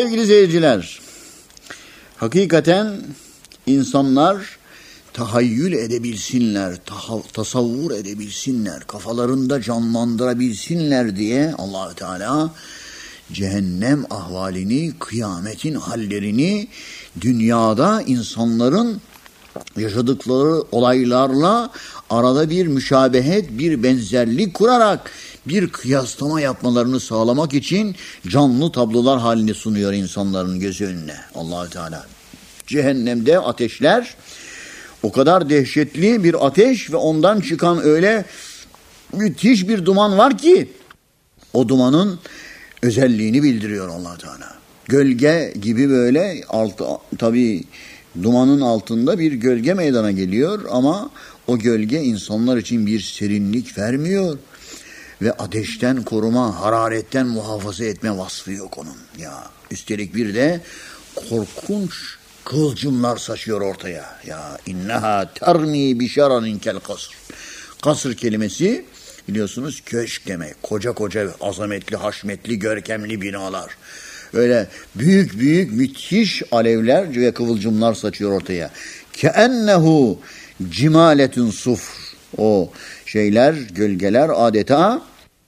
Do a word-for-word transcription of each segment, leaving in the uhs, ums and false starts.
Sevgili seyirciler, hakikaten insanlar tahayyül edebilsinler, taha, tasavvur edebilsinler, kafalarında canlandırabilsinler diye Allah-u Teala cehennem ahvalini, kıyametin hallerini dünyada insanların yaşadıkları olaylarla arada bir müşabehet, bir benzerlik kurarak bir kıyaslama yapmalarını sağlamak için canlı tablolar halini sunuyor insanların gözü önüne Allah-u Teala. Cehennemde ateşler o kadar dehşetli bir ateş ve ondan çıkan öyle müthiş bir duman var ki o dumanın özelliğini bildiriyor Allah Teala. Gölge gibi böyle altı, tabii dumanın altında bir gölge meydana geliyor ama o gölge insanlar için bir serinlik vermiyor ve ateşten koruma, hararetten muhafaza etme vasfı yok onun. Ya üstelik bir de korkunç kıvılcımlar saçıyor ortaya. Ya inneha termi bi şerarin kel kasr. Kasır kelimesi biliyorsunuz köşk demek. Koca koca azametli, haşmetli, görkemli binalar. Öyle büyük büyük müthiş alevler ve kıvılcımlar saçıyor ortaya. Keennehu cimaletun sufr. O şeyler, gölgeler adeta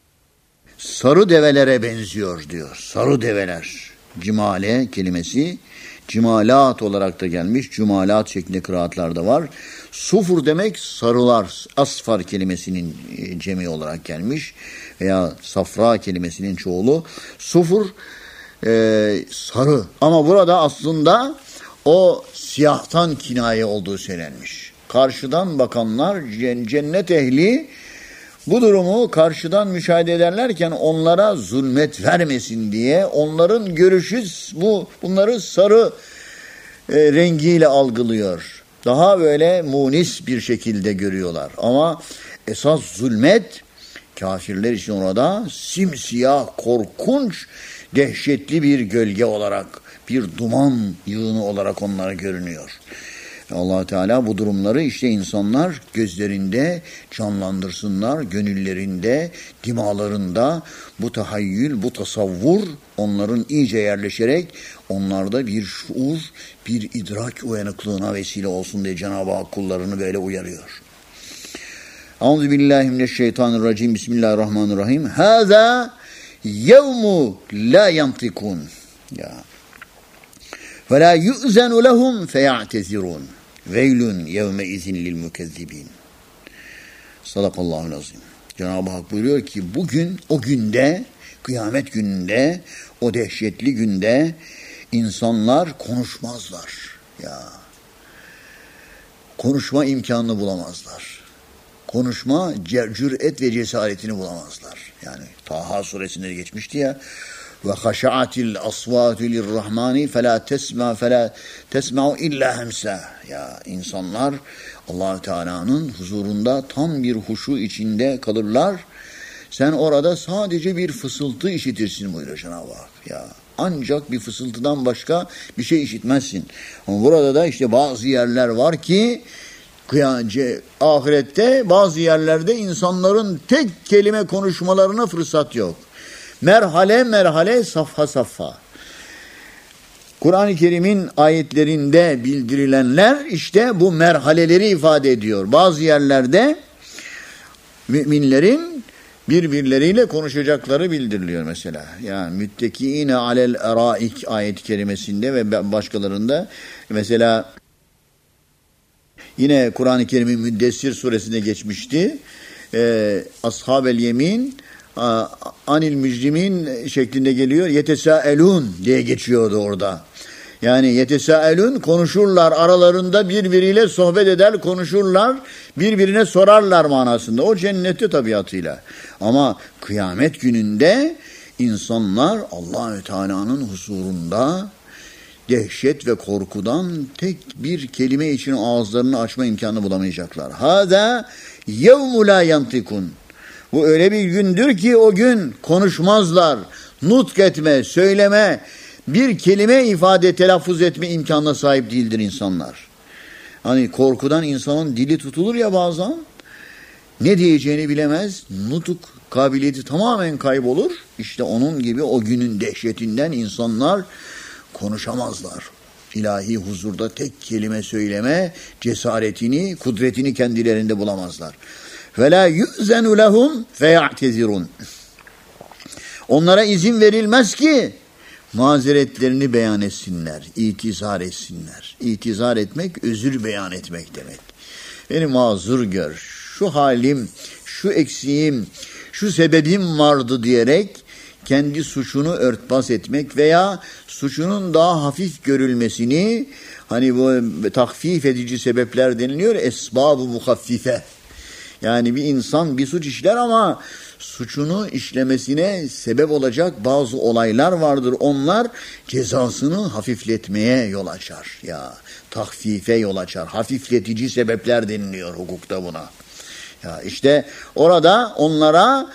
sarı develere benziyor diyor. Sarı develer. Cimale kelimesi cimalat olarak da gelmiş. Cumalat şeklinde kıraatlarda var. Sufur demek sarılar. Asfar kelimesinin cemi olarak gelmiş. Veya safra kelimesinin çoğulu. Sufur e, sarı. Ama burada aslında o siyahtan kinaye olduğu söylenmiş. Karşıdan bakanlar, cennet ehli bu durumu karşıdan müşahede ederlerken onlara zulmet vermesin diye onların görüşü bu bunları sarı e, rengiyle algılıyor. Daha böyle munis bir şekilde görüyorlar. Ama esas zulmet kafirler için orada simsiyah, korkunç, dehşetli bir gölge olarak, bir duman yığını olarak onlara görünüyor. Allah Teala bu durumları işte insanlar gözlerinde canlandırsınlar, gönüllerinde, dimalarında bu tahayyül, bu tasavvur onların iyice yerleşerek onlarda bir şuur, bir idrak uyanıklığına vesile olsun diye Cenab-ı Hak kullarını böyle uyarıyor. Euzubillahimineşşeytanirracim. Bismillahirrahmanirrahim. Hâzâ yevmu la yantikun. Ya. Ve la yu'zenu lehum feya'tezirun. Veylun yevme izin lil mukezzibin. Sadakallahu azim. Cenab-ı Hak buyuruyor ki bugün o günde, kıyamet gününde, o dehşetli günde insanlar konuşmazlar. Ya. Konuşma imkanını bulamazlar. Konuşma cüret ve cesaretini bulamazlar. Yani Taha suresinde geçmişti ya. Ve haşa'atil asvatu lirrahmani fela tesma fela tesma'u illa hemsa. Ya insanlar Allah Teala'nın huzurunda tam bir huşu içinde kalırlar. Sen orada sadece bir fısıltı işitirsin buyuruyor Cenab-ı Hak. Ya ancak bir fısıltıdan başka bir şey işitmezsin. Ama burada da işte bazı yerler var ki kıyamet, ahirette bazı yerlerde insanların tek kelime konuşmalarına fırsat yok. Merhale merhale, safha safha. Kur'an-ı Kerim'in ayetlerinde bildirilenler işte bu merhaleleri ifade ediyor. Bazı yerlerde müminlerin birbirleriyle konuşacakları bildiriliyor mesela. Yani müttekiine alel eraik ayet-i kerimesinde ve başkalarında mesela yine Kur'an-ı Kerim'in Müddessir suresinde geçmişti. Ee, Ashab-el yemin anil mücrimin şeklinde geliyor. Yetesâelûn diye geçiyordu orada. Yani yetesâelûn konuşurlar, aralarında birbiriyle sohbet eder, konuşurlar, birbirine sorarlar manasında. O cennette tabiatıyla. Ama kıyamet gününde insanlar Allah-u Teala'nın huzurunda dehşet ve korkudan tek bir kelime için ağızlarını açma imkanı bulamayacaklar. Hâzâ yevmü lâ yantikun. Bu öyle bir gündür ki o gün konuşmazlar, nutk etme, söyleme, bir kelime ifade, telaffuz etme imkanına sahip değildir insanlar. Hani korkudan insanın dili tutulur ya bazen, ne diyeceğini bilemez, nutuk kabiliyeti tamamen kaybolur. İşte onun gibi o günün dehşetinden insanlar konuşamazlar. İlahi huzurda tek kelime söyleme cesaretini, kudretini kendilerinde bulamazlar. وَلَا يُؤْذَنُ لَهُمْ فَيَعْتَذِرُونَ. Onlara izin verilmez ki mazeretlerini beyan etsinler, itizar etsinler. İtizar etmek, özür beyan etmek demek. Beni mazur gör, şu halim, şu eksiğim, şu sebebim vardı diyerek kendi suçunu örtbas etmek veya suçunun daha hafif görülmesini, hani bu takfif edici sebepler deniliyor, esbab-ı muhaffife. Yani bir insan bir suç işler ama suçunu işlemesine sebep olacak bazı olaylar vardır. Onlar cezasını hafifletmeye yol açar. Ya takfife yol açar. Hafifletici sebepler deniliyor hukukta buna. Ya işte orada onlara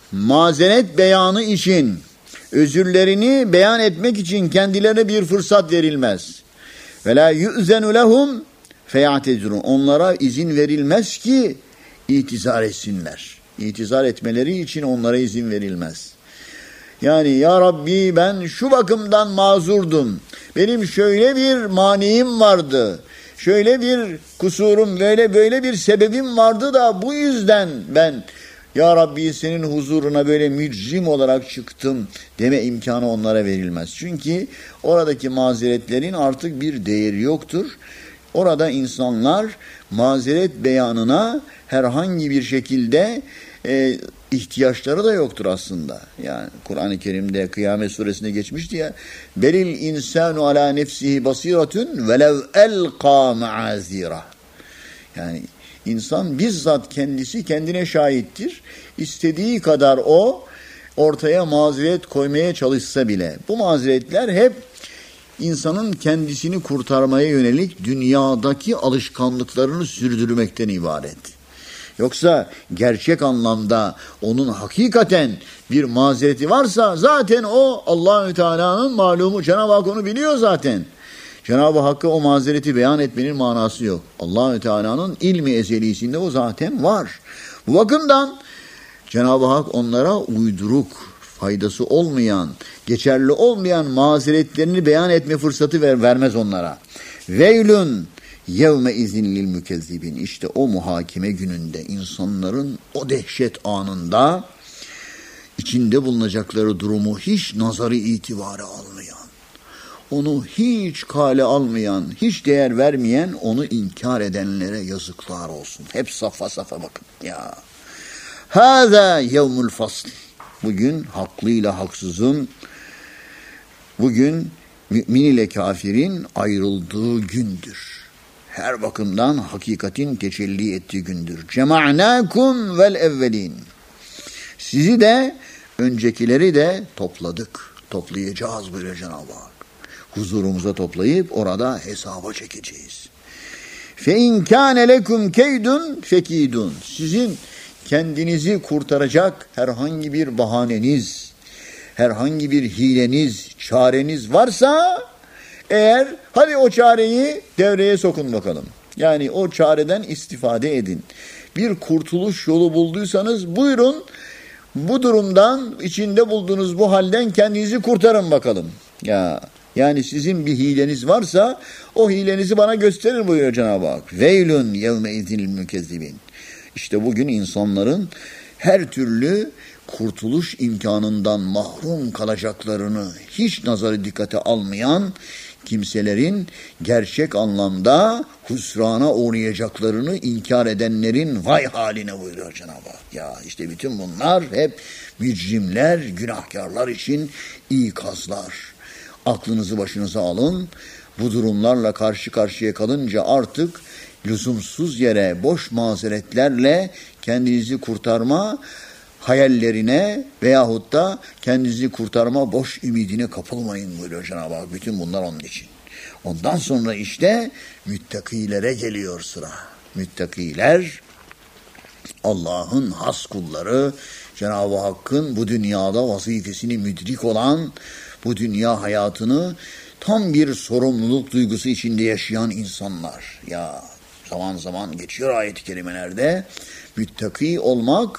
mazeret beyanı için, özürlerini beyan etmek için kendilerine bir fırsat verilmez. Ve la yu'zenu lehum feyatezurun. Onlara izin verilmez ki itizar etsinler. İtizar etmeleri için onlara izin verilmez. Yani ya Rabbi ben şu bakımdan mazurdum. Benim şöyle bir maniğim vardı. Şöyle bir kusurum, böyle böyle bir sebebim vardı da bu yüzden ben ya Rabbi senin huzuruna böyle mücrim olarak çıktım deme imkanı onlara verilmez. Çünkü oradaki mazeretlerin artık bir değeri yoktur. Orada insanlar mazeret beyanına herhangi bir şekilde e, ihtiyaçları da yoktur aslında. Yani Kur'an-ı Kerim'de Kıyamet Suresinde geçmişti ya. Belil insanu ala nefsihi basiratun velev elqa maazira. Yani insan bizzat kendisi kendine şahittir. İstediği kadar o ortaya mazeret koymaya çalışsa bile. Bu mazeretler hep insanın kendisini kurtarmaya yönelik dünyadaki alışkanlıklarını sürdürmekten ibaret. Yoksa gerçek anlamda onun hakikaten bir mazereti varsa zaten o Allahü Teala'nın malumu. Cenab-ı Hak onu biliyor zaten. Cenab-ı Hakk'a o mazereti beyan etmenin manası yok. Allahü Teala'nın ilmi ezelisinde o zaten var. Bu bakımdan Cenab-ı Hak onlara uyduruk, faydası olmayan, geçerli olmayan mazeretlerini beyan etme fırsatı ver, vermez onlara. Veylün yevme izinlil mükezzibin. İşte o muhakeme gününde insanların o dehşet anında içinde bulunacakları durumu hiç nazarı itibara almayan, onu hiç kale almayan, hiç değer vermeyen, onu inkar edenlere yazıklar olsun. Hep safa safa bakın. Ya. Hâzâ yevmul fasl. Bugün haklıyla haksızın, bugün mümin ile kafirin ayrıldığı gündür. Her bakımdan hakikatin tecelli ettiği gündür. Cema'nâkum vel evvelin. Sizi de öncekileri de topladık. Toplayacağız buyuruyor Cenab-ı Hak. Huzurumuza toplayıp orada hesaba çekeceğiz. Fe in kâne lekum keydun fekidun. Sizin kendinizi kurtaracak herhangi bir bahaneniz, herhangi bir hileniz, çareniz varsa eğer hadi o çareyi devreye sokun bakalım. Yani o çareden istifade edin. Bir kurtuluş yolu bulduysanız buyurun bu durumdan, içinde bulduğunuz bu halden kendinizi kurtarın bakalım. Ya yani sizin bir hileniz varsa o hilenizi bana gösterin buyuruyor Cenab-ı Hak. Veylün yevme izinil mükezzibin. İşte bugün insanların her türlü kurtuluş imkanından mahrum kalacaklarını hiç nazarı dikkate almayan kimselerin gerçek anlamda husrana uğrayacaklarını inkar edenlerin vay haline buyuruyor Cenab-ı Hak. Ya işte bütün bunlar hep mücrimler, günahkarlar için ikazlar. Aklınızı başınıza alın. Bu durumlarla karşı karşıya kalınca artık lüzumsuz yere boş mazeretlerle kendinizi kurtarma hayallerine veyahut da kendinizi kurtarma boş ümidine kapılmayın buyuruyor Cenab-ı Hak. Bütün bunlar onun için. Ondan sonra işte müttakilere geliyor sıra. Müttakiler Allah'ın has kulları, Cenab-ı Hakk'ın bu dünyada vazifesini müdrik olan, bu dünya hayatını tam bir sorumluluk duygusu içinde yaşayan insanlar. Ya zaman zaman geçiyor ayet-i kerimelerde müttaki olmak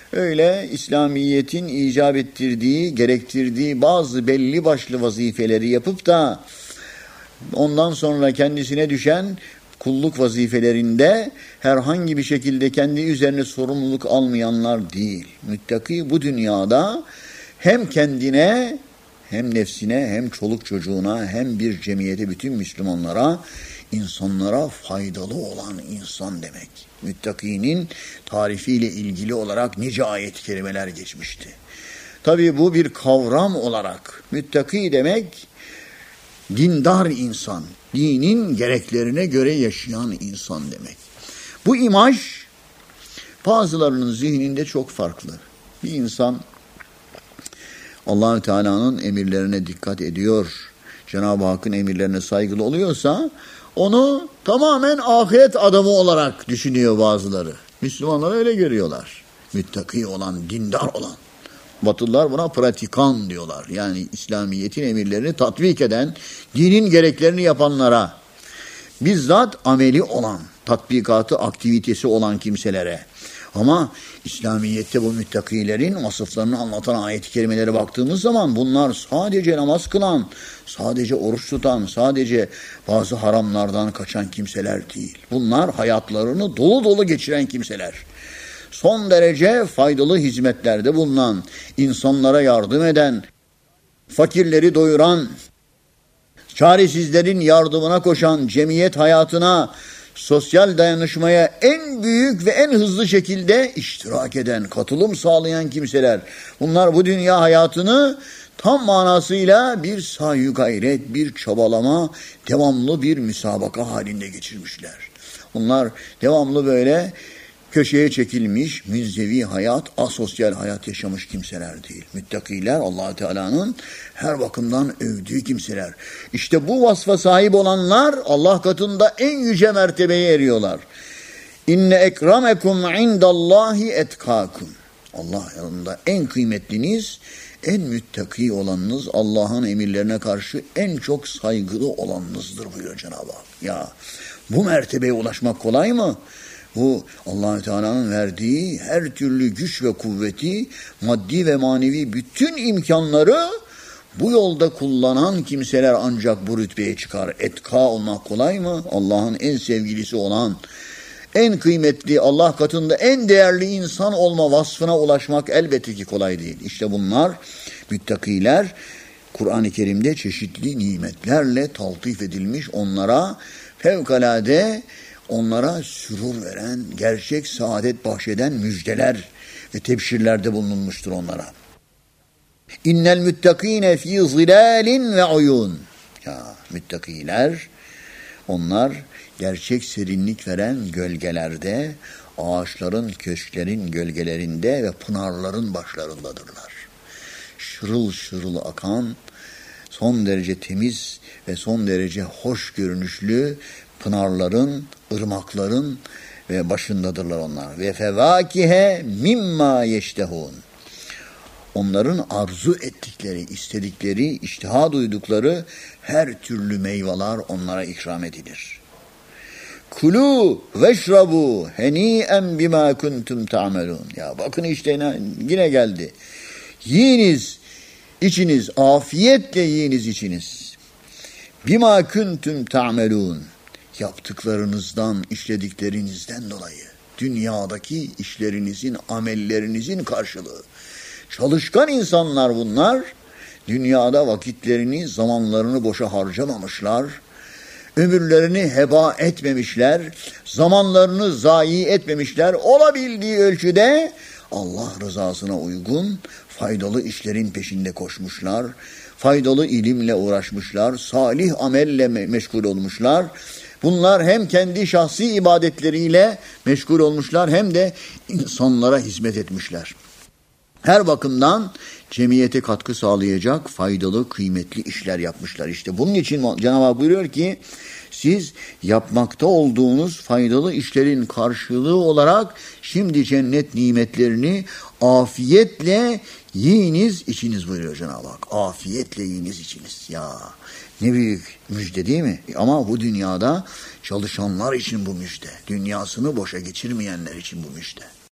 öyle İslamiyet'in icap ettirdiği, gerektirdiği bazı belli başlı vazifeleri yapıp da ondan sonra kendisine düşen kulluk vazifelerinde herhangi bir şekilde kendi üzerine sorumluluk almayanlar değil. Müttaki bu dünyada hem kendine hem nefsine hem çoluk çocuğuna hem bir cemiyete, bütün Müslümanlara, insanlara faydalı olan insan demek. Müttakinin tarifiyle ilgili olarak nice ayet-i kerimeler geçmişti. Tabii bu bir kavram olarak müttaki demek dindar insan, dinin gereklerine göre yaşayan insan demek. Bu imaj bazılarının zihninde çok farklı. Bir insan Allah-u Teala'nın emirlerine dikkat ediyor, Cenab-ı Hakk'ın emirlerine saygılı oluyorsa onu tamamen ahiret adamı olarak düşünüyor bazıları. Müslümanlar öyle görüyorlar. Müttaki olan, dindar olan. Batılılar buna pratikan diyorlar. Yani İslamiyet'in emirlerini tatbik eden, dinin gereklerini yapanlara, bizzat ameli olan, tatbikatı, aktivitesi olan kimselere. Ama İslamiyet'te bu müttakilerin vasıflarını anlatan ayet-i kerimelere baktığımız zaman bunlar sadece namaz kılan, sadece oruç tutan, sadece bazı haramlardan kaçan kimseler değil. Bunlar hayatlarını dolu dolu geçiren kimseler. Son derece faydalı hizmetlerde bulunan, insanlara yardım eden, fakirleri doyuran, çaresizlerin yardımına koşan, cemiyet hayatına, sosyal dayanışmaya en büyük ve en hızlı şekilde iştirak eden, katılım sağlayan kimseler. Bunlar bu dünya hayatını tam manasıyla bir sahi gayret, bir çabalama, devamlı bir müsabaka halinde geçirmişler. Bunlar devamlı böyle köşeye çekilmiş, münzevi hayat, asosyal hayat yaşamış kimseler değil. Müttakiler Allah-u Teala'nın her bakımdan övdüğü kimseler. İşte bu vasfa sahip olanlar Allah katında en yüce mertebeye eriyorlar. İnne ekremekum indallahi etkâkum. Allah yanında en kıymetliniz, en müttaki olanınız, Allah'ın emirlerine karşı en çok saygılı olanınızdır buyuruyor Cenab-ı Hak. Ya bu mertebeye ulaşmak kolay mı? Bu Allah-u Teala'nın verdiği her türlü güç ve kuvveti, maddi ve manevi bütün imkanları bu yolda kullanan kimseler ancak bu rütbeye çıkar. Etka olmak kolay mı? Allah'ın en sevgilisi olan, en kıymetli, Allah katında en değerli insan olma vasfına ulaşmak elbette ki kolay değil. İşte bunlar müttakiler, Kur'an-ı Kerim'de çeşitli nimetlerle taltif edilmiş, onlara fevkalade, onlara sürur veren, gerçek saadet bahşeden müjdeler ve tebşirlerde bulunmuştur onlara. İnnel müttakine fî zilâlin ve uyûn. Ya müttakiler, onlar gerçek serinlik veren gölgelerde, ağaçların, köşklerin gölgelerinde ve pınarların başlarındadırlar. Şırıl şırıl akan, son derece temiz ve son derece hoş görünüşlü pınarların, ırmakların ve başındadırlar onlar. Ve fevakihe mimma yeştehun. Onların arzu ettikleri, istedikleri, iştiha duydukları her türlü meyveler onlara ikram edilir. Kulu veşrabu heni'en bima kuntum ta'melun. Ya bakın işte yine geldi. Yiyiniz, içiniz, afiyetle yiyiniz, içiniz. Bima kuntum ta'melun. Yaptıklarınızdan, işlediklerinizden dolayı, dünyadaki işlerinizin, amellerinizin karşılığı. Çalışkan insanlar bunlar, dünyada vakitlerini, zamanlarını boşa harcamamışlar, ömürlerini heba etmemişler, zamanlarını zayi etmemişler, olabildiği ölçüde Allah rızasına uygun faydalı işlerin peşinde koşmuşlar, faydalı ilimle uğraşmışlar, salih amelle meşgul olmuşlar. Bunlar hem kendi şahsi ibadetleriyle meşgul olmuşlar hem de insanlara hizmet etmişler. Her bakımdan cemiyete katkı sağlayacak faydalı, kıymetli işler yapmışlar. İşte bunun için Cenab-ı Hak buyuruyor ki siz yapmakta olduğunuz faydalı işlerin karşılığı olarak şimdi cennet nimetlerini afiyetle yiyiniz, içiniz buyuruyor Cenab-ı Hak. Afiyetle yiyiniz, içiniz. Ya ne büyük müjde değil mi? Ama bu dünyada çalışanlar için bu müjde. Dünyasını boşa geçirmeyenler için bu müjde.